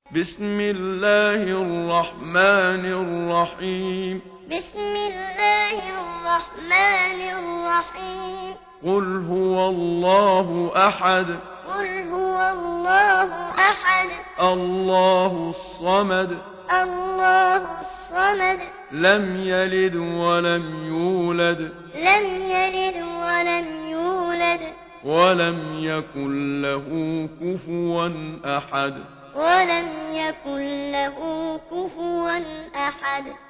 بسم الله الرحمن الرحيم بسم الله الرحمن الرحيم قل هو الله أحد قل هو الله أحد الله الصمد الله الصمد لم يلد ولم يولد لم يلد ولم يولد ولم يكن له كفوا أحد ولم يكن له كفوا أحد